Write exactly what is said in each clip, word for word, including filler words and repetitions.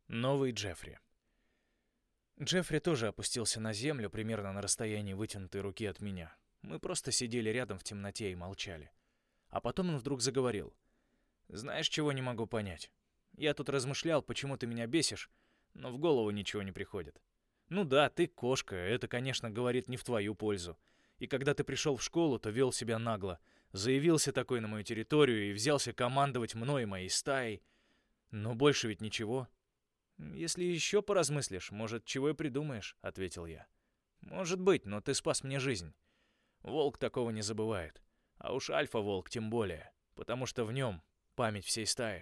Новый Джеффри. Джеффри тоже опустился на землю, примерно на расстоянии вытянутой руки от меня. Мы просто сидели рядом в темноте и молчали. А потом он вдруг заговорил. «Знаешь, чего не могу понять? Я тут размышлял, почему ты меня бесишь, но в голову ничего не приходит. Ну да, ты кошка, это, конечно, говорит не в твою пользу. И когда ты пришел в школу, то вел себя нагло. Заявился такой на мою территорию и взялся командовать мной и моей стаей. Но больше ведь ничего». «Если еще поразмыслишь, может, чего и придумаешь», — ответил я. «Может быть, но ты спас мне жизнь. Волк такого не забывает. А уж альфа-волк тем более, потому что в нем память всей стаи».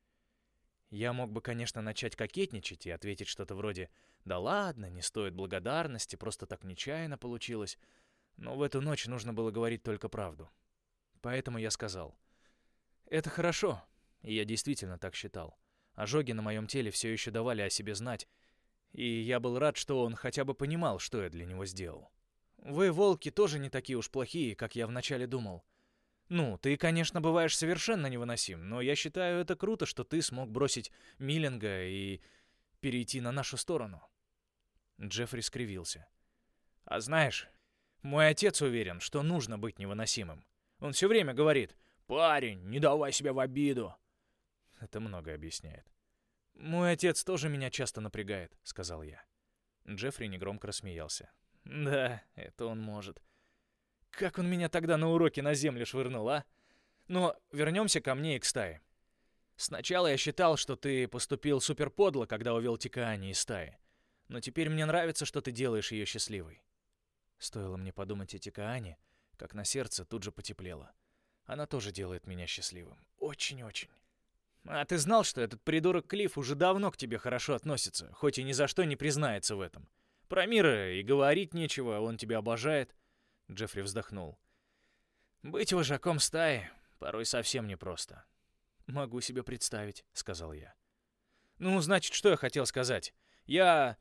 Я мог бы, конечно, начать кокетничать и ответить что-то вроде «Да ладно, не стоит благодарности, просто так нечаянно получилось». Но в эту ночь нужно было говорить только правду. Поэтому я сказал: «Это хорошо». И я действительно так считал. Ожоги на моем теле все еще давали о себе знать, и я был рад, что он хотя бы понимал, что я для него сделал. «Вы, волки, тоже не такие уж плохие, как я вначале думал. Ну, ты, конечно, бываешь совершенно невыносим, но я считаю это круто, что ты смог бросить Миллинга и перейти на нашу сторону». Джеффри скривился. «А знаешь, мой отец уверен, что нужно быть невыносимым. Он все время говорит: «Парень, не давай себя в обиду». Это многое объясняет. «Мой отец тоже меня часто напрягает», — сказал я. Джеффри негромко рассмеялся. «Да, это он может. Как он меня тогда на уроке на землю швырнул, а? Но вернемся ко мне и к стае. Сначала я считал, что ты поступил суперподло, когда увел Тикаани из стаи. Но теперь мне нравится, что ты делаешь ее счастливой». Стоило мне подумать о Тикаани, как на сердце тут же потеплело. Она тоже делает меня счастливым. Очень-очень. «А ты знал, что этот придурок Клифф уже давно к тебе хорошо относится, хоть и ни за что не признается в этом? Про Мира и говорить нечего, он тебя обожает». Джеффри вздохнул. «Быть вожаком стаи порой совсем непросто». «Могу себе представить», — сказал я. «Ну, значит, что я хотел сказать? Я...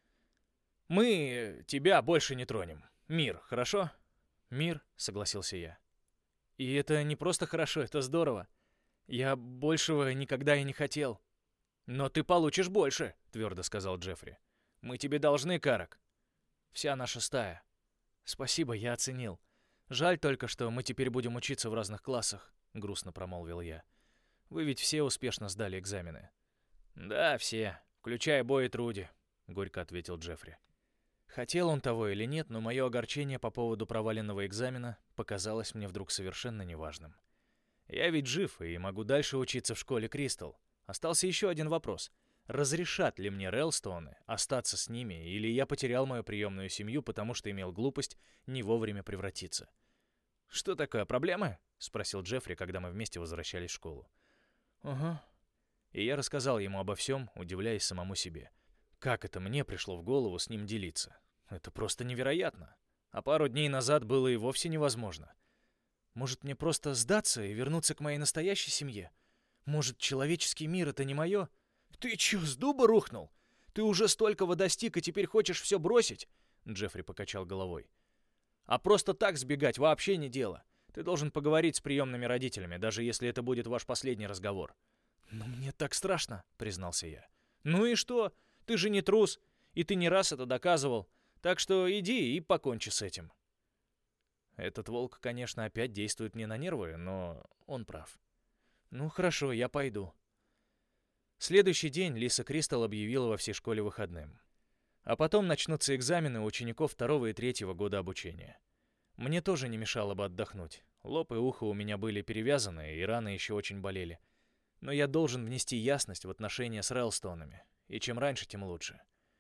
Мы тебя больше не тронем. Мир, хорошо?» «Мир», — согласился я. «И это не просто хорошо, это здорово. Я большего никогда и не хотел». «Но ты получишь больше», — твердо сказал Джеффри. «Мы тебе должны, Карак. Вся наша стая». «Спасибо, я оценил. Жаль только, что мы теперь будем учиться в разных классах», — грустно промолвил я. «Вы ведь все успешно сдали экзамены». «Да, все, включая Бо и Труди», — горько ответил Джеффри. Хотел он того или нет, но мое огорчение по поводу проваленного экзамена показалось мне вдруг совершенно неважным. Я ведь жив и могу дальше учиться в школе Кристал. Остался еще один вопрос. Разрешат ли мне Релстоуны остаться с ними, или я потерял мою приемную семью, потому что имел глупость не вовремя превратиться? «Что такое, проблемы?» — спросил Джеффри, когда мы вместе возвращались в школу. «Ага». И я рассказал ему обо всем, удивляясь самому себе. Как это мне пришло в голову с ним делиться? Это просто невероятно. А пару дней назад было и вовсе невозможно. Может, мне просто сдаться и вернуться к моей настоящей семье? Может, человеческий мир — это не мое? «Ты чё, с дуба рухнул? Ты уже столького достиг и теперь хочешь все бросить?» Джеффри покачал головой. «А просто так сбегать вообще не дело. Ты должен поговорить с приемными родителями, даже если это будет ваш последний разговор». «Но мне так страшно», — признался я. «Ну и что? Ты же не трус, и ты не раз это доказывал. Так что иди и покончи с этим». Этот волк, конечно, опять действует мне на нервы, но он прав. «Ну хорошо, я пойду». Следующий день Лиса Кристал объявила во всей школе выходным. А потом начнутся экзамены у учеников второго и третьего года обучения. Мне тоже не мешало бы отдохнуть. Лоб и ухо у меня были перевязаны, и раны еще очень болели. Но я должен внести ясность в отношения с Релстоунами, и чем раньше, тем лучше.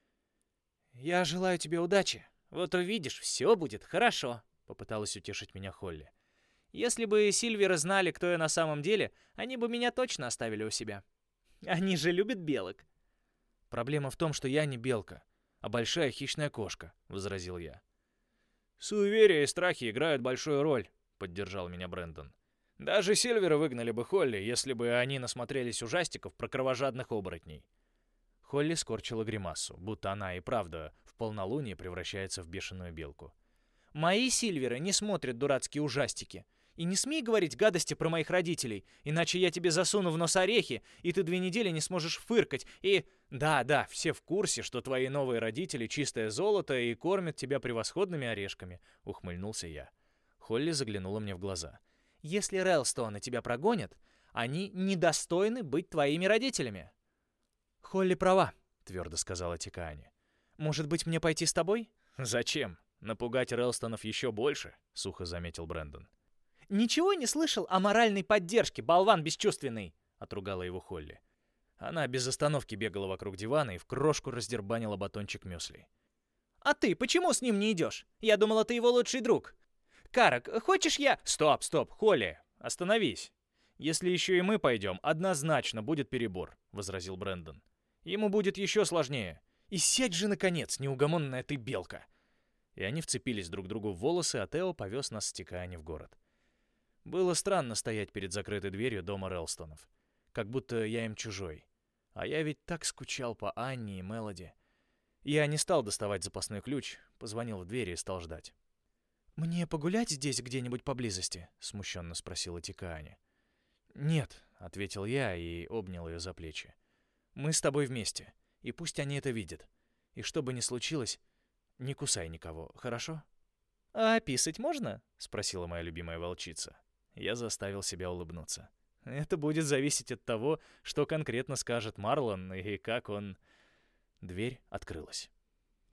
«Я желаю тебе удачи. Вот увидишь, все будет хорошо», — попыталась утешить меня Холли. «Если бы Сильверы знали, кто я на самом деле, они бы меня точно оставили у себя. Они же любят белок». «Проблема в том, что я не белка, а большая хищная кошка», — возразил я. «Суеверия и страхи играют большую роль», — поддержал меня Брэндон. «Даже Сильверы выгнали бы Холли, если бы они насмотрелись ужастиков про кровожадных оборотней». Холли скорчила гримасу, будто она и правда в полнолуние превращается в бешеную белку. «Мои Сильверы не смотрят дурацкие ужастики. И не смей говорить гадости про моих родителей, иначе я тебе засуну в нос орехи, и ты две недели не сможешь фыркать. И да, да, все в курсе, что твои новые родители чистое золото и кормят тебя превосходными орешками», — ухмыльнулся я. Холли заглянула мне в глаза. «Если Рэлстоны тебя прогонят, они недостойны быть твоими родителями». «Холли права», — твердо сказала Тикаани. «Может быть, мне пойти с тобой?» «Зачем? Напугать Рэлстонов еще больше», — сухо заметил Брэндон. «Ничего не слышал о моральной поддержке, болван бесчувственный!» — отругала его Холли. Она без остановки бегала вокруг дивана и в крошку раздербанила батончик мюсли. «А ты почему с ним не идешь? Я думала, ты его лучший друг. Карак, хочешь я...» «Стоп, стоп, Холли, остановись. Если еще и мы пойдем, однозначно будет перебор», — возразил Брэндон. «Ему будет еще сложнее. И сядь же, наконец, неугомонная ты белка!» И они вцепились друг другу в волосы, а Тео повез нас с Тикаани в город. Было странно стоять перед закрытой дверью дома Рэлстонов. Как будто я им чужой. А я ведь так скучал по Анне и Мелоди. Я не стал доставать запасной ключ, позвонил в дверь и стал ждать. «Мне погулять здесь где-нибудь поблизости?» — смущенно спросила Тикаани. «Нет», — ответил я и обнял ее за плечи. «Мы с тобой вместе, и пусть они это видят. И что бы ни случилось, не кусай никого, хорошо?» «А писать можно?» — спросила моя любимая волчица. Я заставил себя улыбнуться. Это будет зависеть от того, что конкретно скажет Марлон и как он... Дверь открылась.